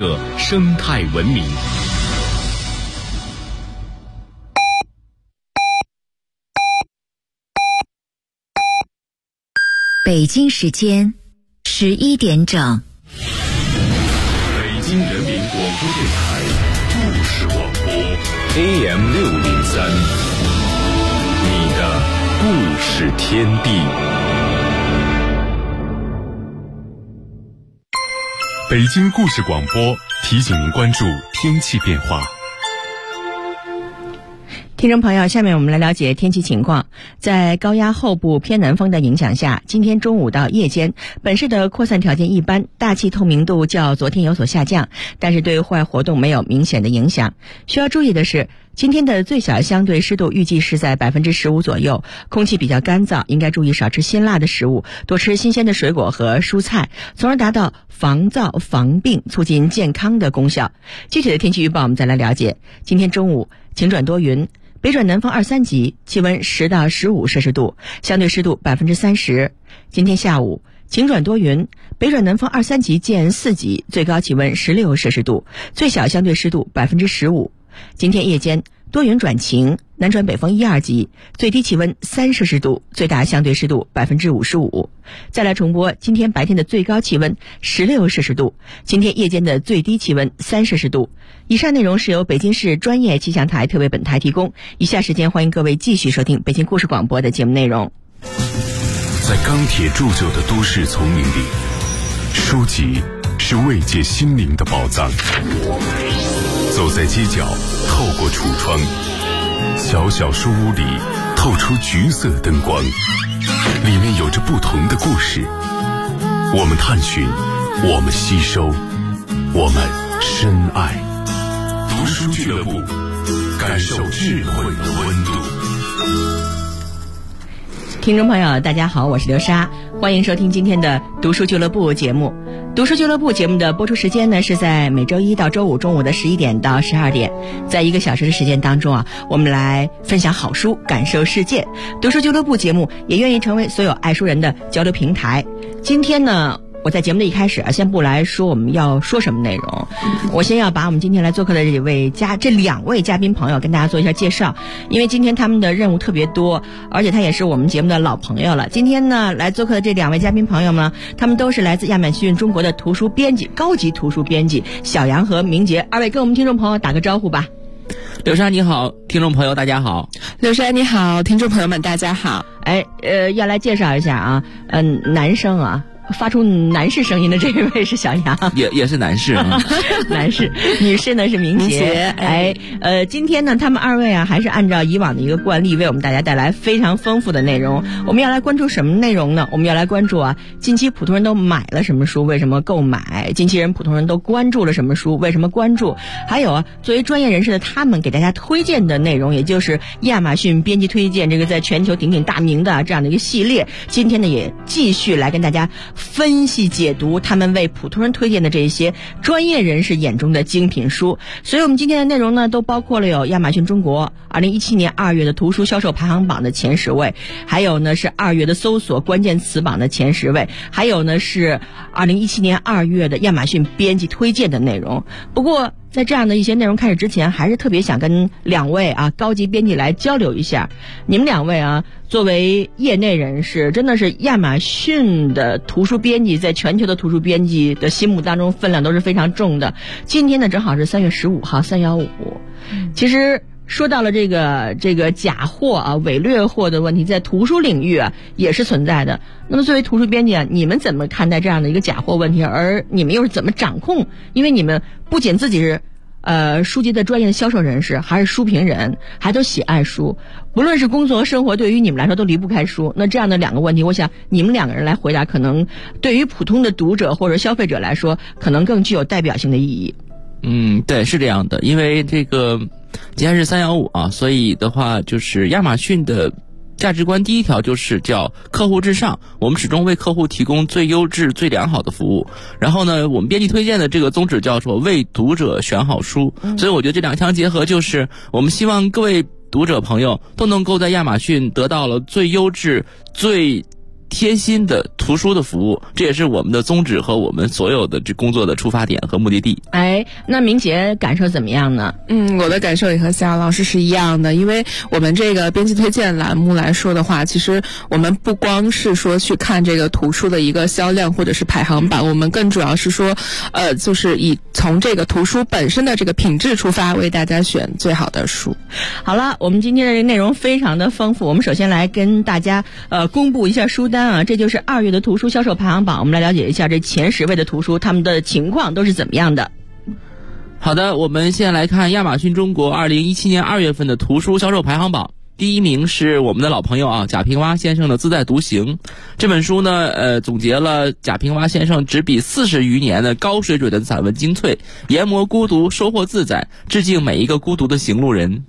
个生态文明。 北京时间11点整。 北京人民广播电台故事广播 AM603，你的故事天地。北京故事广播提醒您关注天气变化。 听众朋友，下面我们来了解天气情况。在高压后部偏南风的影响下，今天中午到夜间，本市的扩散条件一般，大气透明度较昨天有所下降，但是对户外活动没有明显的影响。需要注意的是，今天的最小相对湿度预计是在 15% 左右，空气比较干燥，应该注意少吃辛辣的食物，多吃新鲜的水果和蔬菜，从而达到防燥防病促进健康的功效。具体的天气预报我们再来了解。今天中午晴转多云，北转南风2、3级，气温10到15摄氏度，相对湿度 30%。今天下午晴转多云，北转南风2、3级见4级，最高气温16摄氏度，最小相对湿度 15%。今天夜间多云转晴，南转北风1、2级，最低气温3摄氏度，最大相对湿度 55%。再来重播今天白天的最高气温16摄氏度，今天夜间的最低气温3摄氏度。以上内容是由北京市专业气象台特为本台提供。以下时间欢迎各位继续收听北京故事广播的节目内容。 在钢铁铸就的都市丛林里，书籍是慰藉心灵的宝藏。走在街角，透过橱窗，小小书屋里透出橘色灯光，里面有着不同的故事。我们探寻，我们吸收，我们深爱。读书俱乐部，感受智慧的温度。 听众朋友大家好，我是刘莎，欢迎收听今天的读书俱乐部节目。读书俱乐部节目的播出时间呢，是在每周一到周五中午的11点到12点，在1个小时的时间当中啊，我们来分享好书，感受世界。读书俱乐部节目也愿意成为所有爱书人的交流平台。今天呢，我在节目的一开始啊，先不来说我们要说什么内容，我先要把我们今天来做客的这两位嘉宾朋友跟大家做一下介绍，因为今天他们的任务特别多，而且他也是我们节目的老朋友了。今天呢，来做客的这两位嘉宾朋友呢，他们都是来自亚马逊中国的图书编辑，高级图书编辑小杨和明杰。二位跟我们听众朋友打个招呼吧。 刘莎你好，听众朋友大家好。 刘莎你好，听众朋友们大家好。 要来介绍一下啊，男生啊，发出男士声音的这一位是小杨， 也是男士啊， 男士，女士呢是明杰。今天呢，他们二位啊，还是按照以往的一个惯例，为我们大家带来非常丰富的内容。我们要来关注什么内容呢？我们要来关注啊，近期普通人都买了什么书，为什么购买？近期普通人都关注了什么书，为什么关注？还有啊，作为专业人士的他们给大家推荐的内容，也就是亚马逊编辑推荐这个在全球鼎鼎大名的这样的一个系列。今天呢，也继续来跟大家分析解读他们为普通人推荐的这些专业人士眼中的精品书。所以我们今天的内容呢，都包括了有亚马逊中国2017年2月的图书销售排行榜的前10位，还有呢是2月的搜索关键词榜的前10位，还有呢是2017年2月的亚马逊编辑推荐的内容。不过在这样的一些内容开始之前，还是特别想跟两位啊高级编辑来交流一下。你们两位啊，作为业内人士，真的是亚马逊的图书编辑，在全球的图书编辑的心目当中分量都是非常重的。今天呢，正好是3月15号315。其实说到了这个假货啊、伪劣货的问题，在图书领域啊也是存在的。那么作为图书编辑啊，你们怎么看待这样的一个假货问题？而你们又是怎么掌控？因为你们不仅自己是书籍的专业的销售人士，还是书评人，还都喜爱书，不论是工作和生活，对于你们来说都离不开书。那这样的两个问题，我想你们两个人来回答，可能对于普通的读者或者消费者来说，可能更具有代表性的意义。 对，是这样的，因为这个今天是315啊，所以的话就是亚马逊的价值观第一条就是叫客户至上，我们始终为客户提供最优质最良好的服务。然后呢，我们编辑推荐的这个宗旨叫做为读者选好书，所以我觉得这两相结合，就是我们希望各位读者朋友都能够在亚马逊得到了最优质最贴心的图书的服务，这也是我们的宗旨和我们所有的这工作的出发点和目的地。 那明杰感受怎么样呢？ 我的感受也和夏阳老师是一样的，因为我们这个编辑推荐栏目来说的话，其实我们不光是说去看这个图书的一个销量或者是排行榜，我们更主要是说就是以从这个图书本身的这个品质出发，为大家选最好的书。 好了，我们今天的内容非常的丰富，我们首先来跟大家公布一下书单啊，这就是2月的图书销售排行榜，我们来了解一下这前10位的图书，他们的情况都是怎么样的。 好的，我们先来看亚马逊中国2017年2月份的图书销售排行榜。第1名是我们的老朋友啊，贾平凹先生的《自在独行》这本书呢，总结了贾平凹先生执笔40余年的高水准的散文精粹，研磨孤独，收获自在，致敬每一个孤独的行路人。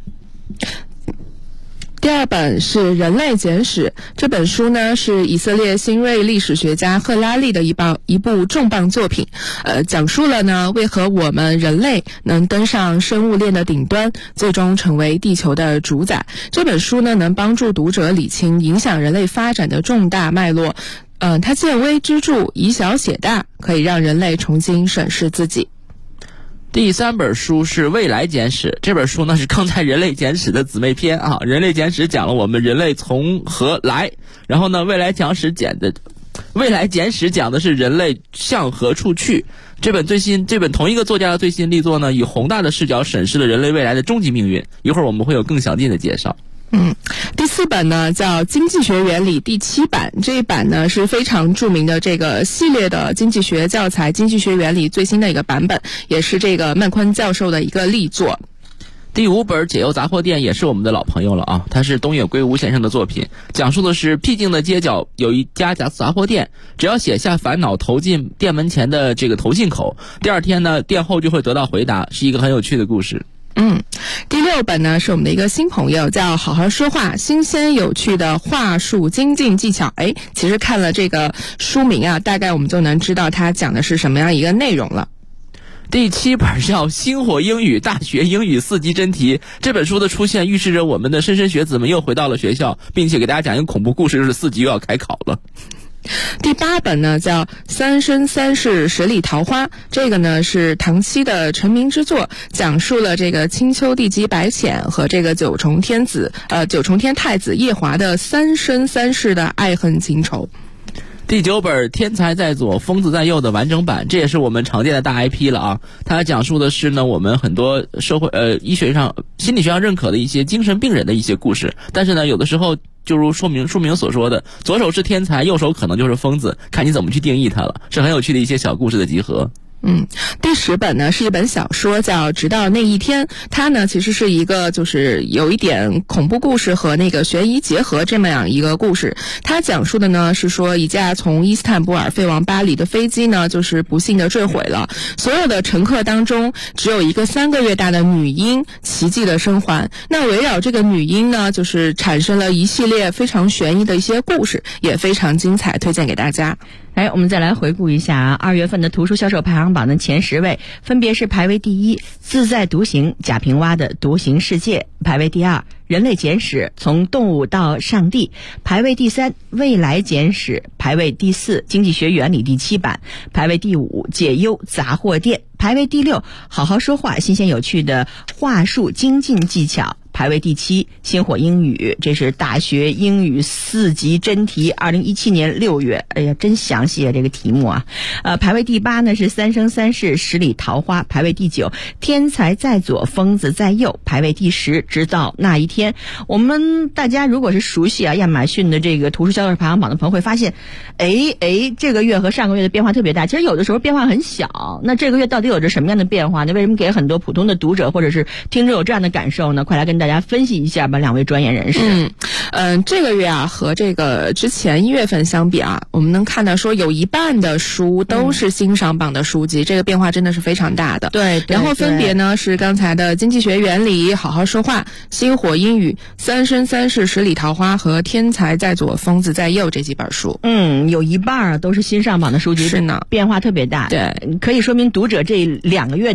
第2本是《人类简史》，这本书呢是以色列新锐历史学家赫拉利的一部重磅作品，讲述了呢为何我们人类能登上生物链的顶端，最终成为地球的主宰。这本书呢能帮助读者理清影响人类发展的重大脉络，它见微知著，以小写大，可以让人类重新审视自己。 第3本书是《未来简史》，这本书呢是刚才《人类简史》的姊妹篇啊，《人类简史》讲了我们人类从何来，然后呢，《未来简史》讲的是人类向何处去。这本同一个作家的最新力作呢，以宏大的视角审视了人类未来的终极命运。一会儿我们会有更详尽的介绍。 第4本呢叫《经济学原理》第7版，这一版呢是非常著名的这个系列的经济学教材《经济学原理》最新的一个版本，也是这个曼昆教授的一个力作。 第5本《解忧杂货店》也是我们的老朋友了啊，它是东野圭吾先生的作品，讲述的是僻静的街角有一家杂货店，只要写下烦恼投进店门前的这个投信口，第2天呢店后就会得到回答，是一个很有趣的故事。 第6本呢是我们的一个新朋友，叫好好说话，新鲜有趣的话术精进技巧。其实看了这个书名啊，大概我们就能知道它讲的是什么样一个内容了。 第7本叫《星火英语大学英语4级真题》，这本书的出现预示着我们的莘莘学子们又回到了学校，并且给大家讲一个恐怖故事，就是4级又要开考了。 第8本呢叫《三生三世十里桃花》，这个呢是唐期的成名之作，讲述了这个青丘帝姬白浅和这个九重天太子夜华的三生三世的爱恨情仇。 第9本《天才在左，疯子在右》的完整版，这也是我们常见的大 IP 了啊。它讲述的是呢我们很多社会医学上心理学上认可的一些精神病人的一些故事，但是呢有的时候就如书名所说的，左手是天才，右手可能就是疯子，看你怎么去定义它了，是很有趣的一些小故事的集合。 第10本呢是一本小说，叫《直到那一天》，它呢其实是一个就是有一点恐怖故事和那个悬疑结合这么样一个故事。它讲述的呢是说一架从伊斯坦布尔飞往巴黎的飞机呢就是不幸的坠毁了，所有的乘客当中只有一个3个月大的女婴奇迹的生还。那围绕这个女婴呢就是产生了一系列非常悬疑的一些故事，也非常精彩，推荐给大家。 我们再来回顾一下2月份的图书销售排行榜的前10位，分别是排位第1，《自在独行》贾平凹的《独行世界》，排位第2，《人类简史》从动物到上帝，排位第3，《未来简史》，排位第4，《经济学原理》第7版，排位第5，《解忧杂货店》，排位第6，好好说话，新鲜有趣的话术精进技巧，排位第7，星火英语，这是大学英语4级真题，2017年6月，哎呀，真详细啊这个题目啊。排位第8呢是三生三世十里桃花，排位第9，天才在左，疯子在右，排位第10，直到那一天。我们大家如果是熟悉亚马逊的这个图书销售排行榜的朋友会发现，这个月和上个月的变化特别大，其实有的时候变化很小。那这个月到底有着什么样的变化呢？为什么给很多普通的读者或者是听众有这样的感受呢？快来跟大家分析一下吧，两位专业人士。 这个月啊和这个之前1月份相比啊，我们能看到说有一半的书都是新上榜的书籍，这个变化真的是非常大的。 对， 然后分别呢是刚才的经济学原理、好好说话、星火英语、三生三世十里桃花和天才在左，疯子在右这几本书。 有一半都是新上榜的书籍， 是呢， 变化特别大。 对， 可以说明读者这2个月的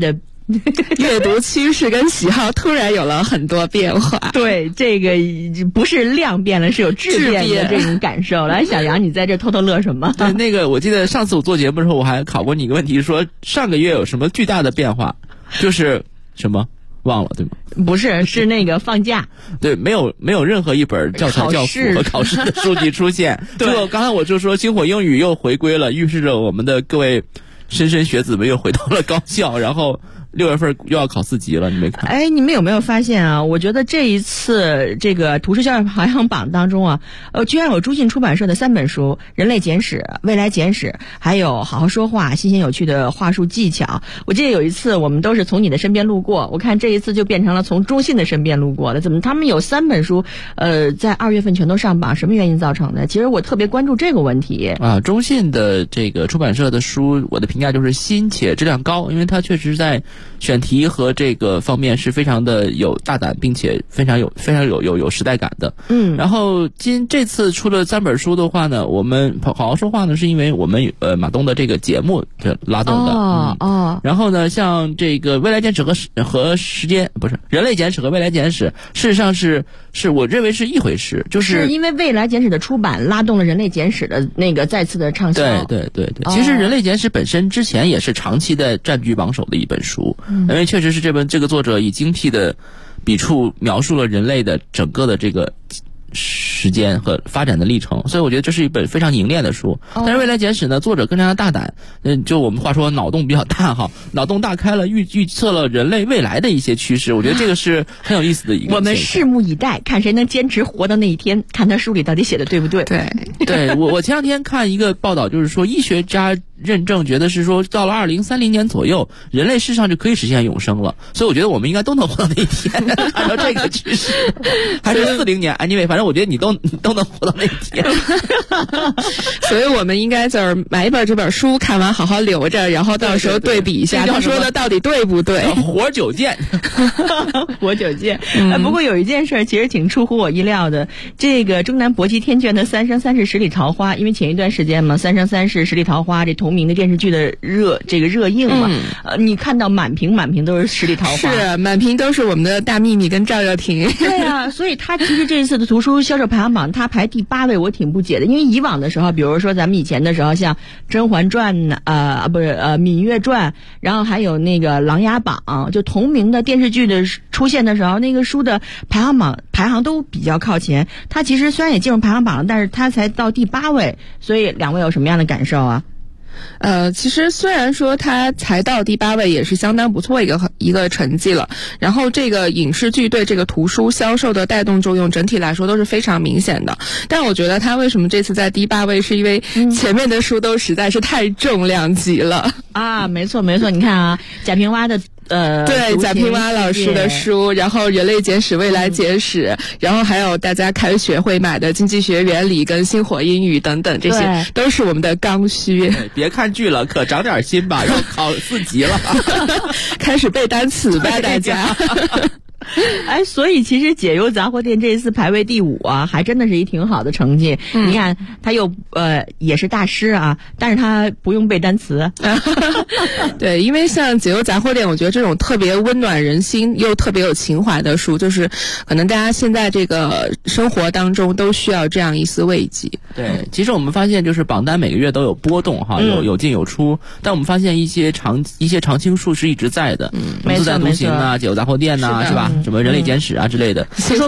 阅读趋势跟喜好突然有了很多变化。 对，这个不是量变了，是有质变的这种感受。来，小杨，你在这偷偷乐什么？ 对，那个我记得上次我做节目的时候，我还考过你一个问题，说上个月有什么巨大的变化，就是什么忘了对吗？ 不是，是那个放假。 对，没有任何一本教材教辅和考试的书籍出现。 对， 刚才我就说星火英语又回归了，预示着我们的各位莘莘学子们又回到了高校，然后6月份又要考4级了，你没看？ 哎，你们有没有发现啊？我觉得这一次这个图书销售排行榜当中啊，居然有中信出版社的3本书，《人类简史》《未来简史》，还有《好好说话》新鲜有趣的话术技巧。我记得有一次我们都是从你的身边路过，我看这一次就变成了从中信的身边路过了。怎么他们有3本书，在2月份全都上榜？什么原因造成的？其实我特别关注这个问题啊。中信的这个出版社的书，我的评价就是新且质量高，因为它确实在选题和这个方面是非常的有大胆，并且非常有时代感的。然后这次出了3本书的话呢，我们好好说话呢，是因为我们马东的这个节目拉动的。然后呢，像这个未来简史和时间不是人类简史和未来简史，事实上是我认为是一回事，就是因为未来简史的出版拉动了人类简史的那个再次的畅销。 对。其实人类简史本身之前也是长期的占据榜首的一本书。因为确实是这个作者以精辟的笔触描述了人类的整个的这个时间和发展的历程，所以我觉得这是一本非常凝练的书。但是未来简史呢，作者更加的大胆，就我们话说脑洞比较大哈，脑洞大开了，预测了人类未来的一些趋势，我觉得这个是很有意思的一个。 我们拭目以待，看谁能坚持活到那一天，看他书里到底写的对不对。 对， 我前两天看一个报道，就是说医学家认证觉得是说到了2030年左右，人类世上就可以实现永生了，所以我觉得我们应该都能活到那一天。按照这个趋势，还是40年，anyway，反正我觉得你都能活到那一天。 所以我们应该就是买一本这本书，看完好好留着，然后到时候对比一下他说的到底对不对。 活久见， 活久见。不过有一件事其实挺出乎我意料的，这个中南博奇天卷的《三生三世十里桃花》，因为前一段时间嘛，《三生三世十里桃花》这同名的电视剧的热映嘛，你看到满屏都是十里桃花， 是满屏都是我们的大幂幂跟赵又廷。 对啊，所以他其实这一次的图书销售排行榜，他排第8位，我挺不解的。因为以往的时候，比如说咱们以前的时候，像《甄嬛传》《芈月传》，然后还有那个《琅琊榜》，就同名的电视剧的出现的时候，那个书的排行都比较靠前。他其实虽然也进入排行榜了，但是他才到第8位。所以2位有什么样的感受啊？ 其实虽然说它才到第8位，也是相当不错一个成绩了。然后这个影视剧对这个图书销售的带动作用，整体来说都是非常明显的。但我觉得它为什么这次在第8位，是因为前面的书都实在是太重量级了啊！没错，你看啊，贾平凹的。 对，贾平凹老师的书，然后《人类简史》《未来简史》，然后还有大家开学会买的《经济学原理》跟《星火英语》等等，这些都是我们的刚需。 别看剧了，可长点心吧，要考4级了， 开始背单词吧，大家。 哎，所以其实解忧杂货店这一次排位第5啊，还真的是一挺好的成绩。你看，他又也是大师啊，但是他不用背单词。 对，因为像解忧杂货店，我觉得这种特别温暖人心又特别有情怀的书，就是可能大家现在这个生活当中都需要这样一丝慰藉。 对，其实我们发现就是榜单每个月都有波动哈，有进有出，但我们发现一些常青树是一直在的，自在独行啊，解忧杂货店呐，是吧？什么人类简史啊之类的，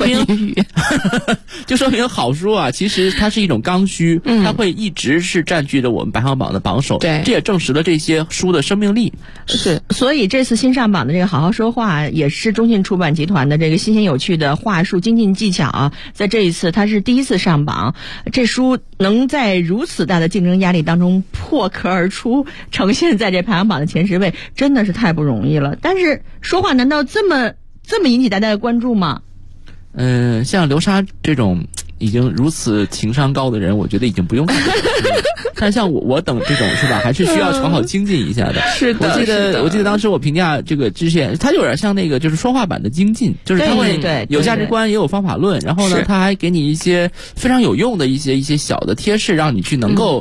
就说明好书啊，其实它是一种刚需，它会一直是占据着我们排行榜的榜首。 对， 这也证实了这些书的生命力。 是，所以这次新上榜的这个好好说话，也是中信出版集团的这个新鲜有趣的话术精进技巧啊，在这一次它是第1次上榜，这书能在如此大的竞争压力当中破壳而出，呈现在这排行榜的前10位，真的是太不容易了。但是说话难道这么引起大家的关注吗？ 像流沙这种已经如此情商高的人，我觉得已经不用看了。但像我等这种是吧，还是需要好精进一下的。 是的， 我记得当时我评价这个之前，它有点像那个就是说话版的精进，就是它会有价值观也有方法论，然后呢，它还给你一些非常有用的一些小的贴士，让你去能够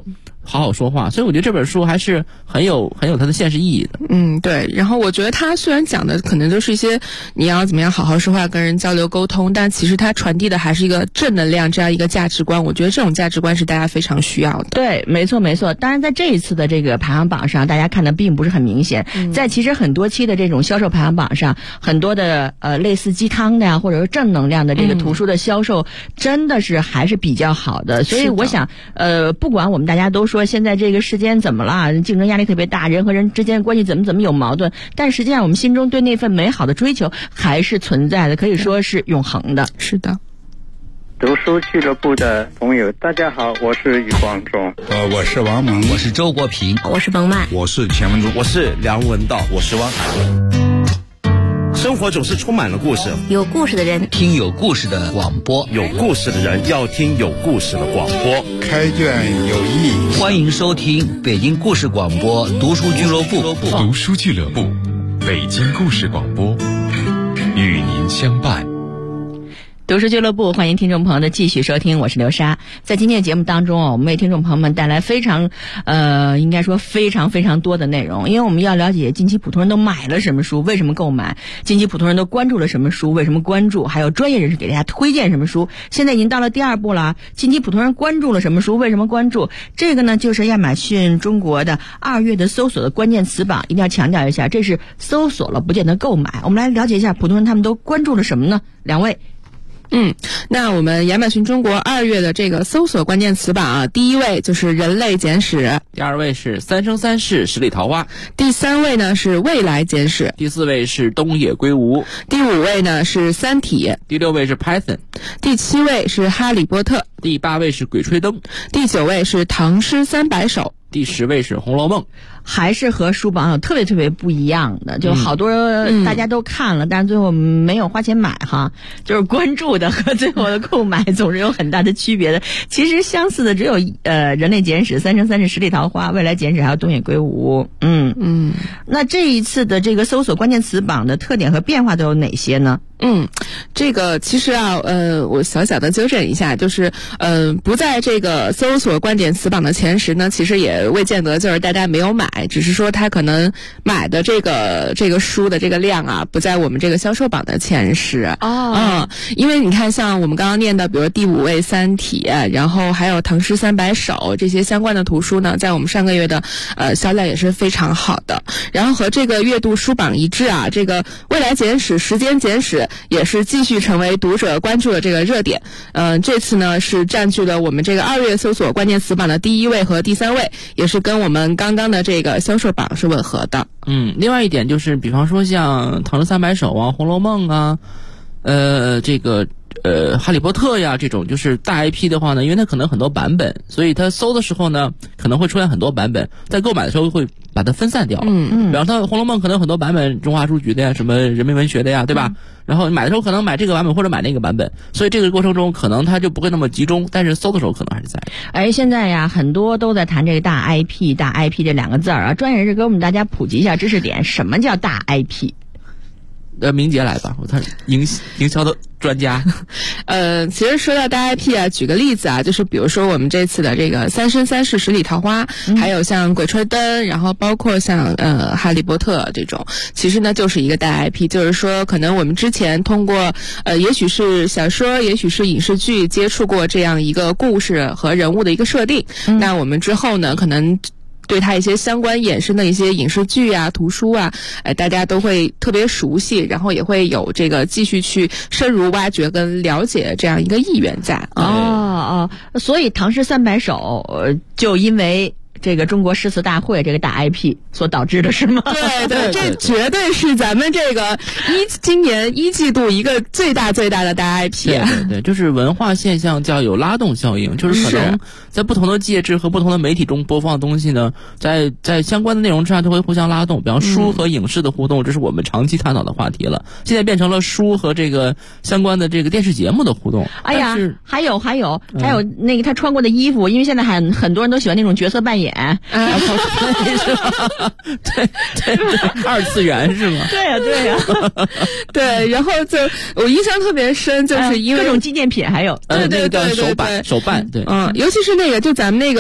好好说话，所以我觉得这本书还是很有它的现实意义的。 对。然后我觉得它虽然讲的可能都是一些你要怎么样好好说话跟人交流沟通，但其实它传递的还是一个正能量这样一个价值观，我觉得这种价值观是大家非常需要的。 对，没错没错。当然在这一次的这个排行榜上，大家看的并不是很明显，在其实很多期的这种销售排行榜上，很多的类似鸡汤的呀，或者是正能量的这个图书的销售真的是还是比较好的。所以我想不管我们大家都说现在这个世间怎么了，竞争压力特别大，人和人之间的关系怎么有矛盾，但实际上我们心中对那份美好的追求还是存在的，可以说是永恒的。 是的。 读书俱乐部的朋友，大家好，我是余光中。 我是王蒙， 我是周国平， 我是冯曼， 我是钱文忠， 我是梁文道，我是汪涵。生活总是充满了故事， 有故事的人听有故事的广播， 有故事的人要听有故事的广播。 开卷有益， 欢迎收听北京故事广播读书俱乐部。 读书俱乐部，北京故事广播，与您相伴。 读书俱乐部，欢迎听众朋友的继续收听，我是刘莎。在今天的节目当中我们为听众朋友们带来非常应该说非常非常多的内容，因为我们要了解近期普通人都买了什么书，为什么购买，近期普通人都关注了什么书，为什么关注，还有专业人士给大家推荐什么书。现在已经到了第二步了，近期普通人关注了什么书，为什么关注，这个呢就是亚马逊中国的2月的搜索的关键词榜，一定要强调一下，这是搜索了不见得购买。我们来了解一下普通人他们都关注了什么呢？两位。 那我们亚马逊中国2月的这个搜索关键词榜啊，第一位就是人类简史， 第二位是三生三世十里桃花， 第三位呢是未来简史， 第四位是东野圭吾， 第5位呢是三体， 第6位是 Python， 第7位是哈利波特， 第8位是鬼吹灯， 第9位是唐诗300首， 第10位是红楼梦。 还是和书榜有特别特别不一样的，就好多大家都看了，但是最后没有花钱买哈，就是关注的和最后的购买总是有很大的区别的。其实相似的只有人类简史、三生三世十里桃花、未来简史还有东野圭吾。那这一次的这个搜索关键词榜的特点和变化都有哪些呢？ 这个其实啊，我小小的纠正一下，就是不在这个搜索关键词榜的前10呢，其实也未见得就是大家没有买，只是说他可能买的这个书的这个量啊，不在我们这个销售榜的前10。因为你看，像我们刚刚念的，比如第5位三体，然后还有唐诗300首这些相关的图书呢，在我们上个月的销量也是非常好的。然后和这个月度书榜一致啊，这个未来简史、时间简史也是继续成为读者关注的这个热点。这次呢是占据了我们这个2月搜索关键词榜的第1位和第3位，也是跟我们刚刚的这个销售榜是吻合的。 另外一点就是，比方说像唐诗300首啊、红楼梦啊，哈利波特呀这种就是大 IP 的话呢，因为它可能很多版本，所以它搜的时候呢可能会出现很多版本，在购买的时候会把它分散掉了。比方说红楼梦可能有很多版本，中华书局的呀，什么人民文学的呀，对吧？然后买的时候可能买这个版本或者买那个版本，所以这个过程中可能它就不会那么集中，但是搜的时候可能还是在。 现在呀很多都在谈这个大 IP 这2个字啊，专业人士给我们大家普及一下知识点，什么叫大 IP？ 明杰来吧，我看营销的专家。 其实说到大 IP 啊，举个例子啊，就是比如说我们这次的这个三生三世十里桃花，还有像鬼吹灯，然后包括像哈利波特这种，其实呢就是一个大 IP， 就是说可能我们之前通过也许是小说，也许是影视剧接触过这样一个故事和人物的一个设定，那我们之后呢可能对它一些相关衍生的一些影视剧啊、图书啊，大家都会特别熟悉，然后也会有这个继续去深入挖掘跟了解这样一个意愿在。 所以唐诗300首就因为这个中国诗词大会这个大 IP 所导致的是吗？ 对，这绝对是咱们这个今年1季度一个最大的大 IP。 对，就是文化现象叫有拉动效应，就是可能在不同的介质和不同的媒体中播放的东西呢，在相关的内容之上就会互相拉动。比方书和影视的互动，这是我们长期探讨的话题了。现在变成了书和这个相关的这个电视节目的互动。 还有那个他穿过的衣服，因为现在很多人都喜欢那种角色扮演。 是吧？对，二次元是吗？ 对呀， 对。然后就我印象特别深，就是因为各种纪念品，还有那个手办，对， 尤其是那个就咱们那个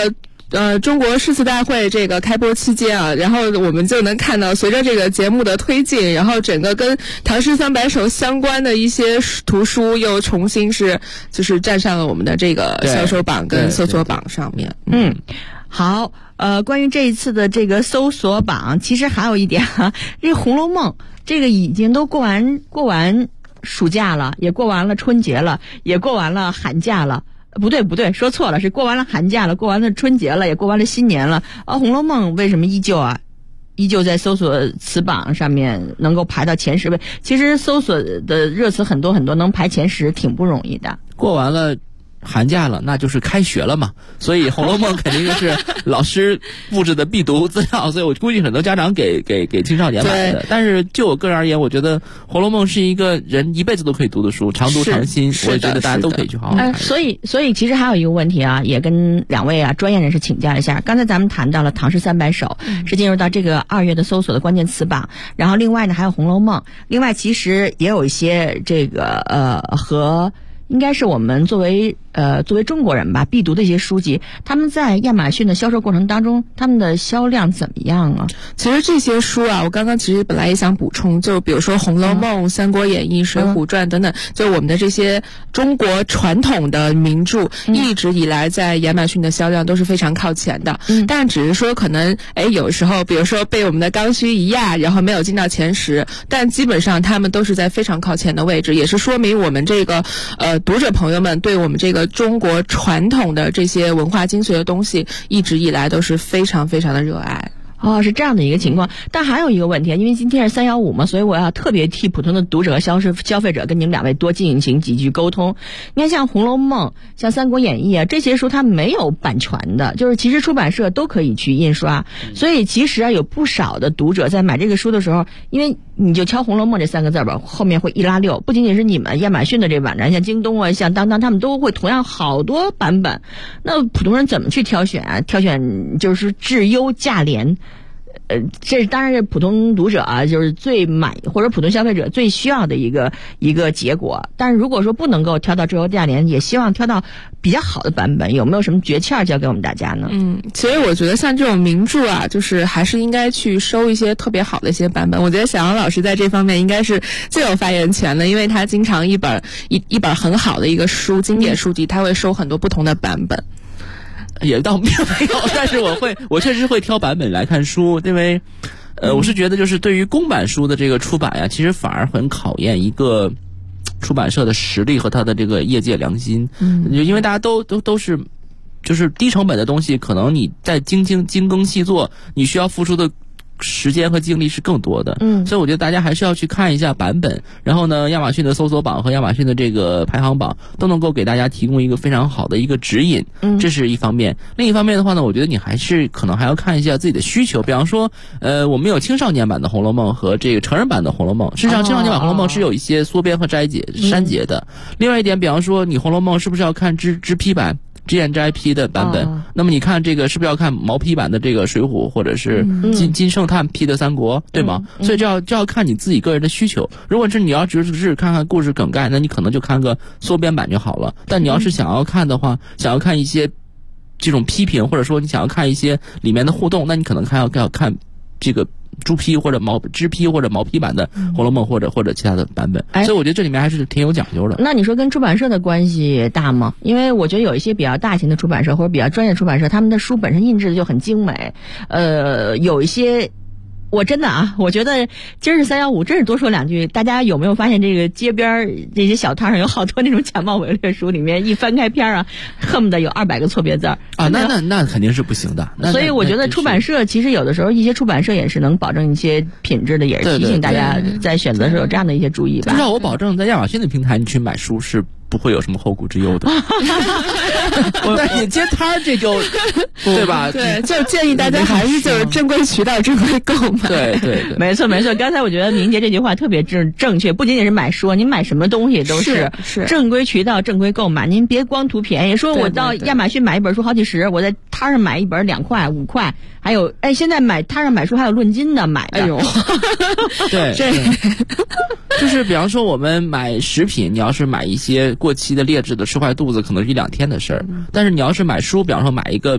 中国诗词大会这个开播期间啊，然后我们就能看到，随着这个节目的推进，然后整个跟唐诗300首相关的一些图书又重新就是站上了我们的这个销售榜跟搜索榜上面。 好，关于这一次的这个搜索榜，其实还有一点啊，这《红楼梦》这个已经都过完暑假了，也过完了春节了，也过完了寒假了。不对，说错了，是过完了寒假了，过完了春节了，也过完了新年了。《红楼梦》为什么依旧在搜索词榜上面能够排到前10位？其实搜索的热词很多很多，能排前10挺不容易的。 过完了寒假了，那就是开学了嘛，所以《红楼梦》肯定就是老师布置的必读资料，所以我估计很多家长给青少年买的。但是就我个人而言，我觉得《红楼梦》是一个人一辈子都可以读的书，常读常新，我觉得大家都可以去好好看。 所以其实还有一个问题啊，也跟2位专业人士请教一下。刚才咱们谈到了唐诗300首，是进入到这个2月的搜索的关键词榜，然后另外呢还有《红楼梦》，另外其实也有一些这个和应该是我们作为中国人吧必读的一些书籍，他们在亚马逊的销售过程当中，他们的销量怎么样啊？ 其实这些书啊，我刚刚其实本来也想补充，就比如说《红楼梦》三国演义》水浒传等等，就我们的这些中国传统的名著，一直以来在亚马逊的销量都是非常靠前的。但只是说可能有时候比如说被我们的刚需一压，然后没有进到前10，但基本上他们都是在非常靠前的位置，也是说明我们这个读者朋友们对我们这个中国传统的这些文化精髓的东西一直以来都是非常非常的热爱。 是这样的一个情况。但还有一个问题，因为今天是315嘛，所以我要特别替普通的读者和消费者跟你们2位多进行几句沟通。你看像《红楼梦》像《三国演义》啊，这些书它没有版权的，就是其实出版社都可以去印刷，所以其实有不少的读者在买这个书的时候，因为你就敲《红楼梦》这3个字吧，后面会一拉溜，不仅仅是你们亚马逊的这网站，像京东啊像当当，他们都会同样好多版本。那普通人怎么去挑选啊？挑选就是质优价廉，这当然是普通读者啊，就是最满意或者普通消费者最需要的一个结果。但是如果说不能够挑到质优价廉，也希望挑到比较好的版本，有没有什么诀窍教给我们大家呢？ 其实我觉得像这种名著啊，就是还是应该去收一些特别好的一些版本。我觉得小杨老师在这方面应该是最有发言权的，因为他经常一本很好的一个书，经典书籍，他会收很多不同的版本。 也倒没有，但是我确实会挑版本来看书，因为我是觉得就是对于公版书的这个出版呀，其实反而很考验一个出版社的实力和他的这个业界良心。因为大家都是就是低成本的东西，可能你在精耕细作，你需要付出的时间和精力是更多的。所以我觉得大家还是要去看一下版本，然后呢亚马逊的搜索榜和亚马逊的这个排行榜都能够给大家提供一个非常好的一个指引。这是一方面。另一方面的话呢，我觉得你还是可能还要看一下自己的需求，比方说我们有青少年版的《红楼梦》和这个成人版的《红楼梦》，事实上青少年版《红楼梦》是有一些缩编和删节的。另外一点，比方说你《红楼梦》是不是要看直批版只眼斋批的版本，那么你看这个是不是要看毛批版的这个水浒，或者是金圣叹批的三国，对吗？所以就要看你自己个人的需求。如果是你要只是看看故事梗概，那你可能就看个缩编版就好了。但你要是想要看的话，想要看一些这种批评，或者说你想要看一些里面的互动，那你可能要看这个朱批或者直批或者毛批版的《红楼梦》或者其他的版本。所以我觉得这里面还是挺有讲究的。 那你说跟出版社的关系大吗？因为我觉得有一些比较大型的出版社或者比较专业的出版社，他们的书本身印制的就很精美。有一些我真的我觉得今儿是315，真是多说两句。大家有没有发现这个街边这些小摊上有好多那种假冒伪劣书，里面一翻开篇恨不得有200个错别字那肯定是不行的。 所以我觉得出版社其实有的时候一些出版社也是能保证一些品质的，也是提醒大家在选择的时候有这样的一些注意吧。 至少我保证在亚马逊的平台你去买书是不会有什么后顾之忧的。 但你接摊儿这就对吧？ 对，就建议大家还是就是正规渠道正规购买。 对， 没错。刚才我觉得明杰这句话特别正确，不仅仅是买书，您买什么东西都是正规渠道正规购买，您别光图便宜。说我到亚马逊买一本书好几十，我在摊上买一本2块5块，还有现在摊上买书还有论斤的买的。 对，就是比方说我们买食品，你要是买一些过期的劣质的吃坏肚子可能是1-2天的事儿，但是你要是买书，比方说买一个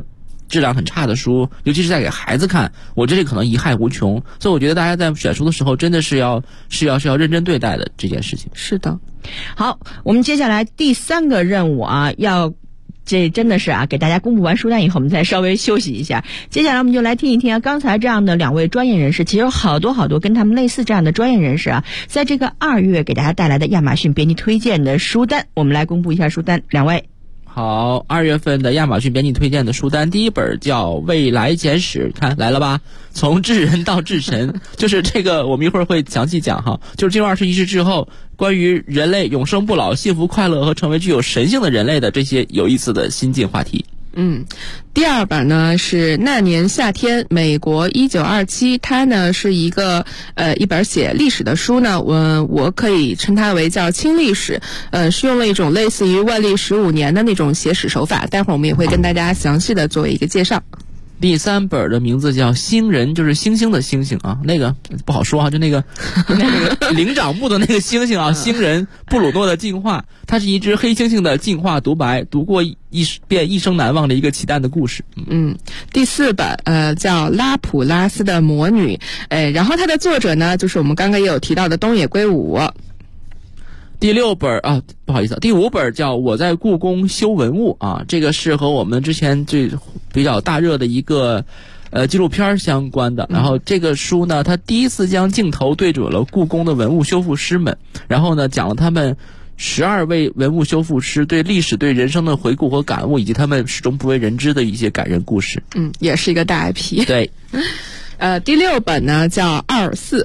质量很差的书，尤其是在给孩子看，我这里可能贻害无穷。所以我觉得大家在选书的时候真的是要认真对待的这件事情。 是的。 好，我们接下来第3个任务啊，这真的是给大家公布完书单以后，我们再稍微休息一下。接下来我们就来听一听刚才这样的2位专业人士，其实有好多跟他们类似这样的专业人士在这个2月给大家带来的亚马逊编辑推荐的书单，我们来公布一下书单。2位。 好，2月份的亚马逊编辑推荐的书单，第一本叫《未来简史》，看来了吧？从智人到智神，就是这个我们一会儿会详细讲哈，就是进入21世纪之后，关于人类永生不老、幸福快乐和成为具有神性的人类的这些有意思的新进话题。 第2本呢是那年夏天美国1927，它呢是一本写历史的书呢，我可以称它为叫轻历史，是用了一种类似于万历15年的那种写史手法，待会儿我们也会跟大家详细的做一个介绍。 第3本的名字叫《星人》，就是星星的星星啊，那个不好说就那个灵长目的那个星星啊，星人布鲁诺的进化，它是一只黑猩猩的进化独白，读过一生难忘的一个奇诞的故事。 第4本叫拉普拉斯的魔女，然后它的作者呢就是我们刚刚也有提到的东野圭吾。 第6本不好意思，第5本叫《我在故宫修文物》啊，这个是和我们之前比较大热的一个纪录片相关的。然后这个书呢，它第一次将镜头对准了故宫的文物修复师们，然后呢讲了他们12位文物修复师对历史、对人生的回顾和感悟，以及他们始终不为人知的一些感人故事。 也是一个大 IP。 对。 第6本呢叫24，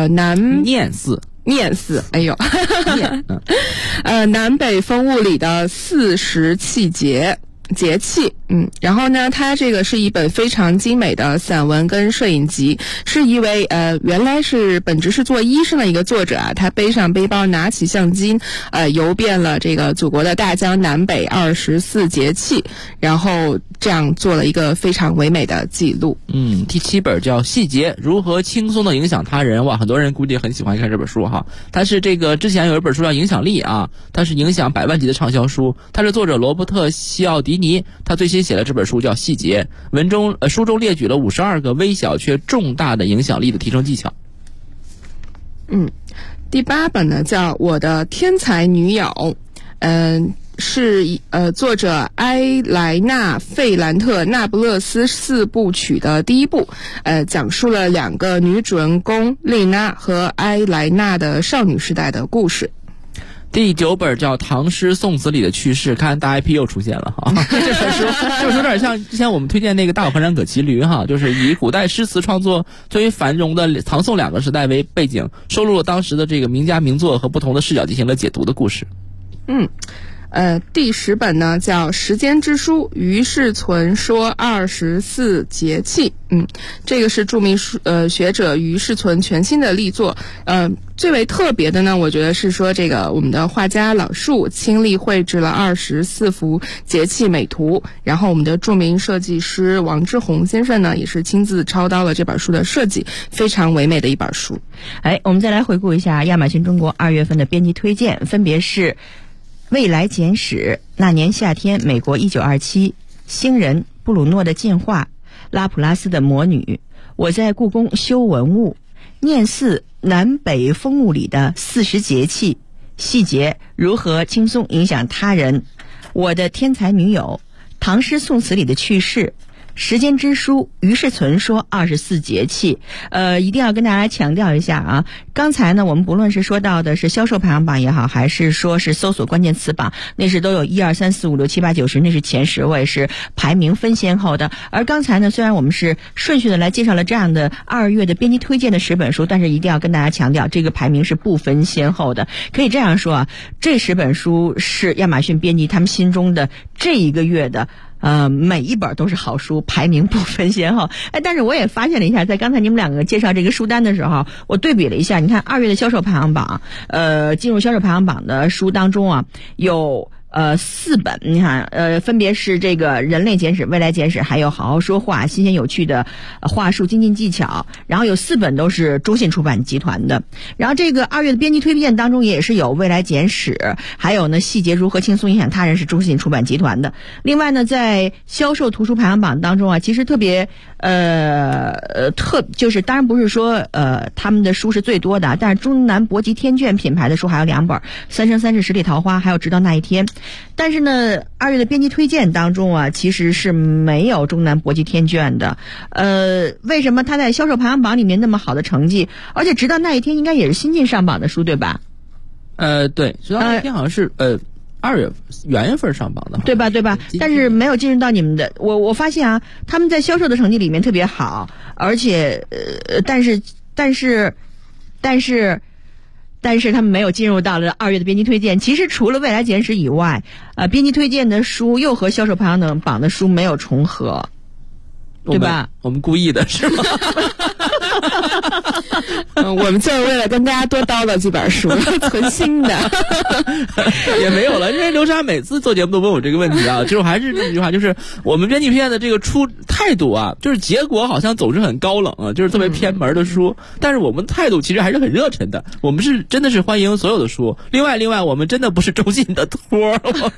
念四，哎呦，南北风物里的40气节气，然后呢，它这个是一本非常精美的散文跟摄影集，是一位原来是本职是做医生的一个作者他背上背包，拿起相机，游遍了这个祖国的大江南北24节气，然后这样做了一个非常唯美的记录。 第7本叫《细节：如何轻松地影响他人》，哇，很多人估计很喜欢看这本书哈。它是这个之前有一本书叫《影响力》啊，它是影响100万级的畅销书，它是作者罗伯特·西奥迪尼，他最新写了这本书叫《细节》，书中列举了52个微小却重大的影响力的提升技巧。 第8本呢叫《我的天才女友》，是作者埃莱娜·费兰特那不勒斯4部曲的第1部，讲述了2个女主人公丽娜和埃莱娜的少女时代的故事。 第9本叫《唐诗宋词里的趣事》，看大 IP 又出现了哈。这本书有点像之前我们推荐那个《大好河山可骑驴》哈，就是以古代诗词创作最为繁荣的唐宋2个时代为背景，收录了当时的这个名家名作和不同的视角进行了解读的故事。 第10本呢叫《时间之书》，于世存说24节气。这个是著名学者于世存全新的力作。最为特别的呢，我觉得是说这个我们的画家老树亲力绘制了24幅节气美图，然后我们的著名设计师王志宏先生呢也是亲自操刀了这本书的设计，非常唯美的一本书。 我们再来回顾一下亚马逊中国2月份的编辑推荐，分别是未来简史、那年夏天美国1927、星人布鲁诺的进化、拉普拉斯的魔女、我在故宫修文物、念四南北风物里的40节气、细节如何轻松影响他人、我的天才女友、唐诗宋词里的趣事、时间之书于世存说24节气。一定要跟大家强调一下啊，刚才呢我们不论是说到的是销售排行榜也好，还是说是搜索关键词榜，那是都有1、2、3、4、5、6、7、8、9、10，那是前10位，是排名分先后的。而刚才呢，虽然我们是顺序的来介绍了这样的2月的编辑推荐的10本书，但是一定要跟大家强调，这个排名是不分先后的。可以这样说啊，这10本书是亚马逊编辑他们心中的这一个月的每一本都是好书，排名不分先后。但是我也发现了一下，在刚才你们2个介绍这个书单的时候，我对比了一下，你看2月的销售排行榜，进入销售排行榜的书当中啊，有 4本，你看分别是这个人类简史、未来简史，还有好好说话、新鲜有趣的话术精进技巧，然后有4本都是中信出版集团的。然后这个2月的编辑推荐当中也是有未来简史，还有呢细节如何轻松影响他人是中信出版集团的。另外呢，在销售图书排行榜当中啊，其实特别就是当然不是说他们的书是最多的，但是中南博集天卷品牌的书还有2本，三生三世十里桃花，还有直到那一天。但是呢，2月的编辑推荐当中啊，其实是没有中南博集天卷的。为什么它在销售排行榜里面那么好的成绩？而且直到那一天应该也是新晋上榜的书，对吧？ 对，直到那一天好像是元月份上榜的， 对吧？但是没有进入到你们的。我发现啊，他们在销售的成绩里面特别好，而且但是他们没有进入到了2月的编辑推荐。其实除了未来简史以外，编辑推荐的书又和销售排行榜的书没有重合，对吧？ 我们故意的是吗？ 我们就是为了跟大家多叨叨几本书，存心的。 也没有了，因为刘莎每次做节目都问我这个问题啊。其实我还是这么一句话，就是我们编辑推荐的这个出态度啊，就是结果好像总是很高冷啊，就是特别偏门的书。但是我们态度其实还是很热忱的，我们是真的是欢迎所有的书。另外，我们真的不是中信的托。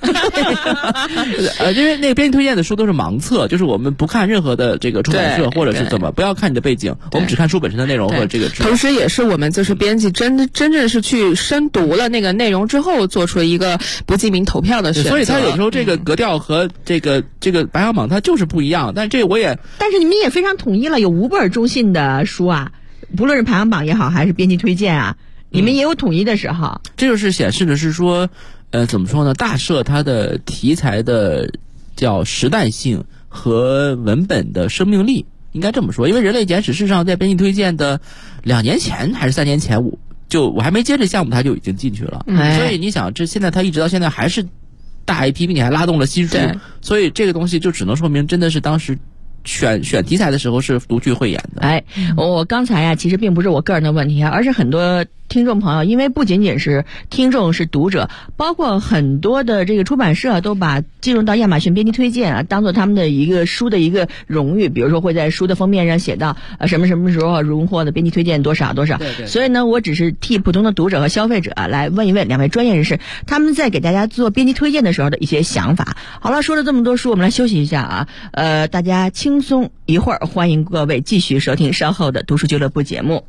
因为那个编辑推荐的书都是盲测，就是我们不看任何的这个出版社或者是怎么，不要看你的背景，我们只看书本身的内容和这个。 同时也是我们就是编辑真正是去深读了那个内容之后，做出了一个不记名投票的选择。 所以它有时候这个格调和这个排行榜它就是不一样。但是你们也非常统一了，有5本中信的书啊，不论是排行榜也好，还是编辑推荐啊，你们也有统一的时候。 这就是显示的是说，怎么说呢？大社它的题材的叫时代性和文本的生命力。应该这么说，因为人类简史事实上在编辑推荐的2年前还是3年前，我还没接这项目，它就已经进去了。所以你想，现在它一直到现在还是大 IP， 并且还拉动了新书，所以这个东西就只能说明真的是当时选题材的时候是独具慧眼的。 我刚才呀，其实并不是我个人的问题啊，而是很多听众朋友，因为不仅仅是听众是读者，包括很多的这个出版社都把进入到亚马逊编辑推荐啊当做他们的一个书的一个荣誉，比如说会在书的封面上写到什么时候荣获的编辑推荐多少。 对。 所以呢，我只是替普通的读者和消费者来问一问2位专业人士，他们在给大家做编辑推荐的时候的一些想法。好了，说了这么多书，我们来休息一下啊，大家轻松一会儿，欢迎各位继续收听稍后的读书俱乐部节目。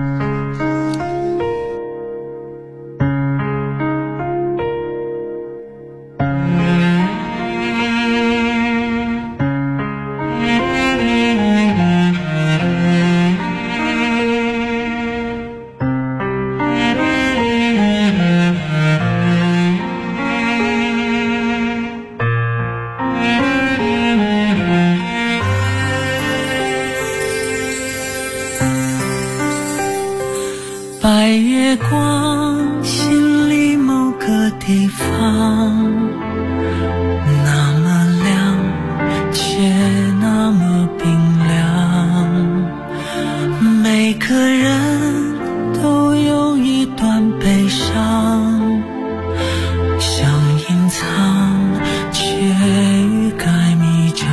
白月光，心里某个地方，那么亮，却那么冰凉。每个人都有一段悲伤，想隐藏，却欲盖弥彰。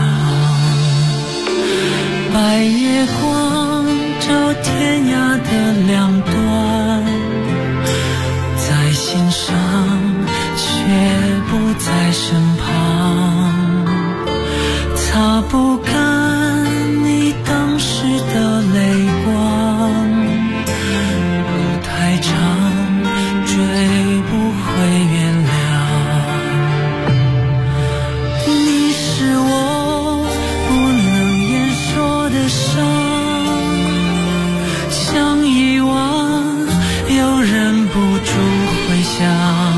白月光照天涯的两端，在心上却不在身旁，擦不干你当时的泪光，路太长追不回原谅。你是我不能言说的伤，想遗忘又忍不住回想，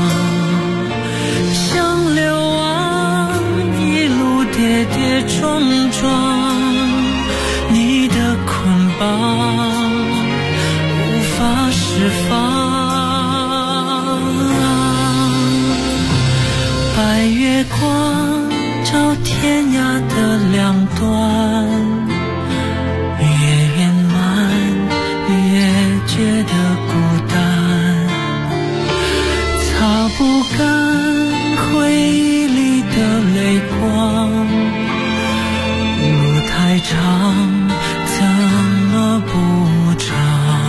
想流亡一路跌跌撞撞，你的捆绑无法释放。白月光照天涯的两端，越圆满越觉得孤单，擦不干回忆里的泪光，路太长，怎么不长？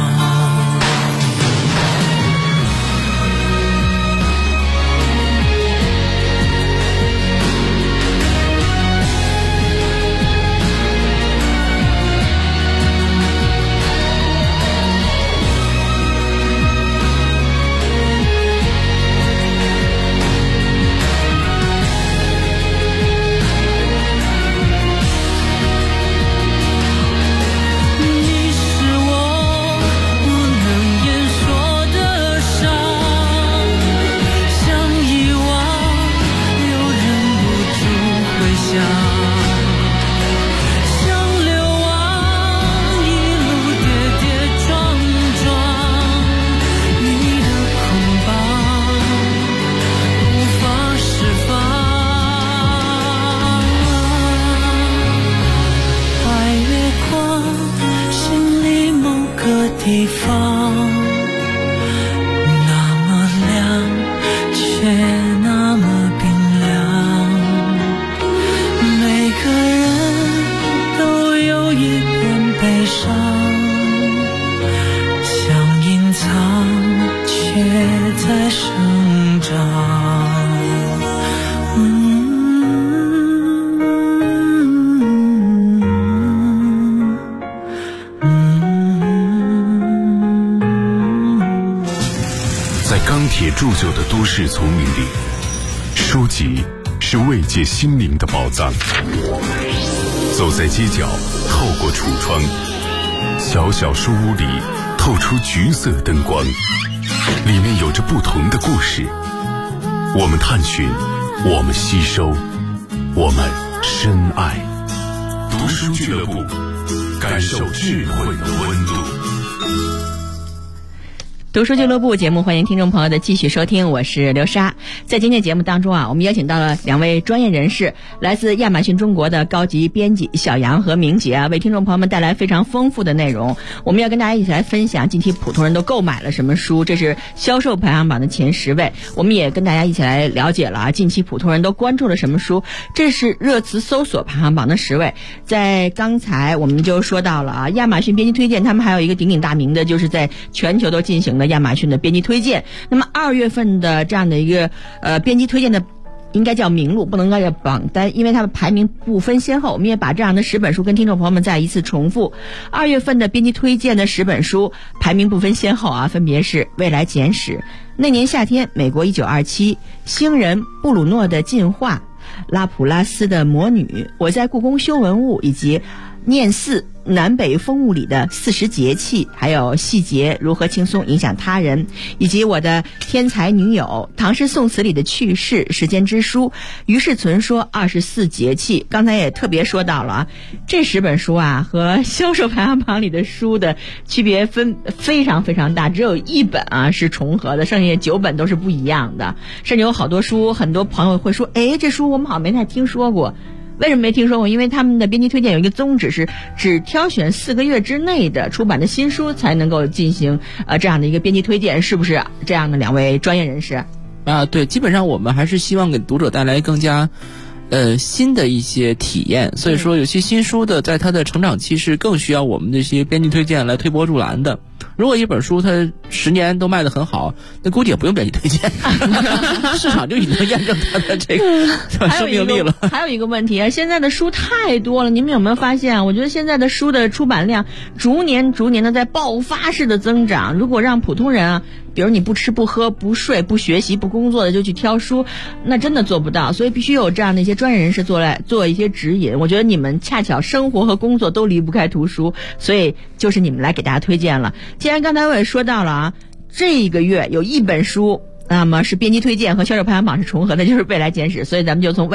地方那么亮，却那么冰凉。每个人都有一点悲伤，想隐藏，却在生长。 钢铁铸就的都市丛林里，书籍是慰藉心灵的宝藏。走在街角，透过橱窗，小小书屋里透出橘色灯光，里面有着不同的故事。我们探寻，我们吸收，我们深爱。读书俱乐部，感受智慧的温度。 读书俱乐部节目，欢迎听众朋友的继续收听，我是刘莎。在今天节目当中啊，我们邀请到了两位专业人士，来自亚马逊中国的高级编辑小杨和明杰啊，为听众朋友们带来非常丰富的内容。我们要跟大家一起来分享近期普通人都购买了什么书，这是销售排行榜的前10位。我们也跟大家一起来了解了近期普通人都关注了什么书，这是热词搜索排行榜的10位。在刚才我们就说到了亚马逊编辑推荐，他们还有一个鼎鼎大名的，就是在全球都进行的亚马逊的编辑推荐。那么2月份的这样的一个编辑推荐的应该叫名录，不能叫榜单，因为它的排名不分先后。我们也把这样的10本书跟听众朋友们再一次重复。2月份的编辑推荐的10本书排名不分先后啊，分别是《未来简史》、《那年夏天美国1927》、星人布鲁诺的进化、拉普拉斯的魔女、我在故宫修文物，以及念4南北风物里的40节气，还有细节如何轻松影响他人，以及我的天才女友唐诗宋词里的趣事，时间之书，于世存说24节气。刚才也特别说到了这10本书啊和销售排行榜里的书的区别非常非常大，只有1本啊是重合的，剩下9本都是不一样的。甚至有好多书，很多朋友会说，这书我们好像没太听说过。为什么没听说过？因为他们的编辑推荐有一个宗旨是只挑选4个月之内的出版的新书才能够进行这样的一个编辑推荐，是不是这样的？两位专业人士啊，对，基本上我们还是希望给读者带来更加新的一些体验，所以说有些新书的在它的成长期是更需要我们这些编辑推荐来推波助澜的。如果一本书它10年都卖得很好，那估计也不用编辑推荐，市场就已经验证它的这个生命力了。 还有一个问题啊，现在的书太多了，你们有没有发现啊？我觉得现在的书的出版量逐年的在爆发式的增长。如果让普通人啊，比如你不吃不喝不睡不学习不工作的就去挑书，那真的做不到，所以必须有这样的一些专业人士做一些指引。我觉得你们恰巧生活和工作都离不开图书，所以就是你们来给大家推荐了。既然刚才我也说到了啊，这个月有1本书那么是编辑推荐和销售排行榜是重合的，就是《未来简史》，所以咱们就从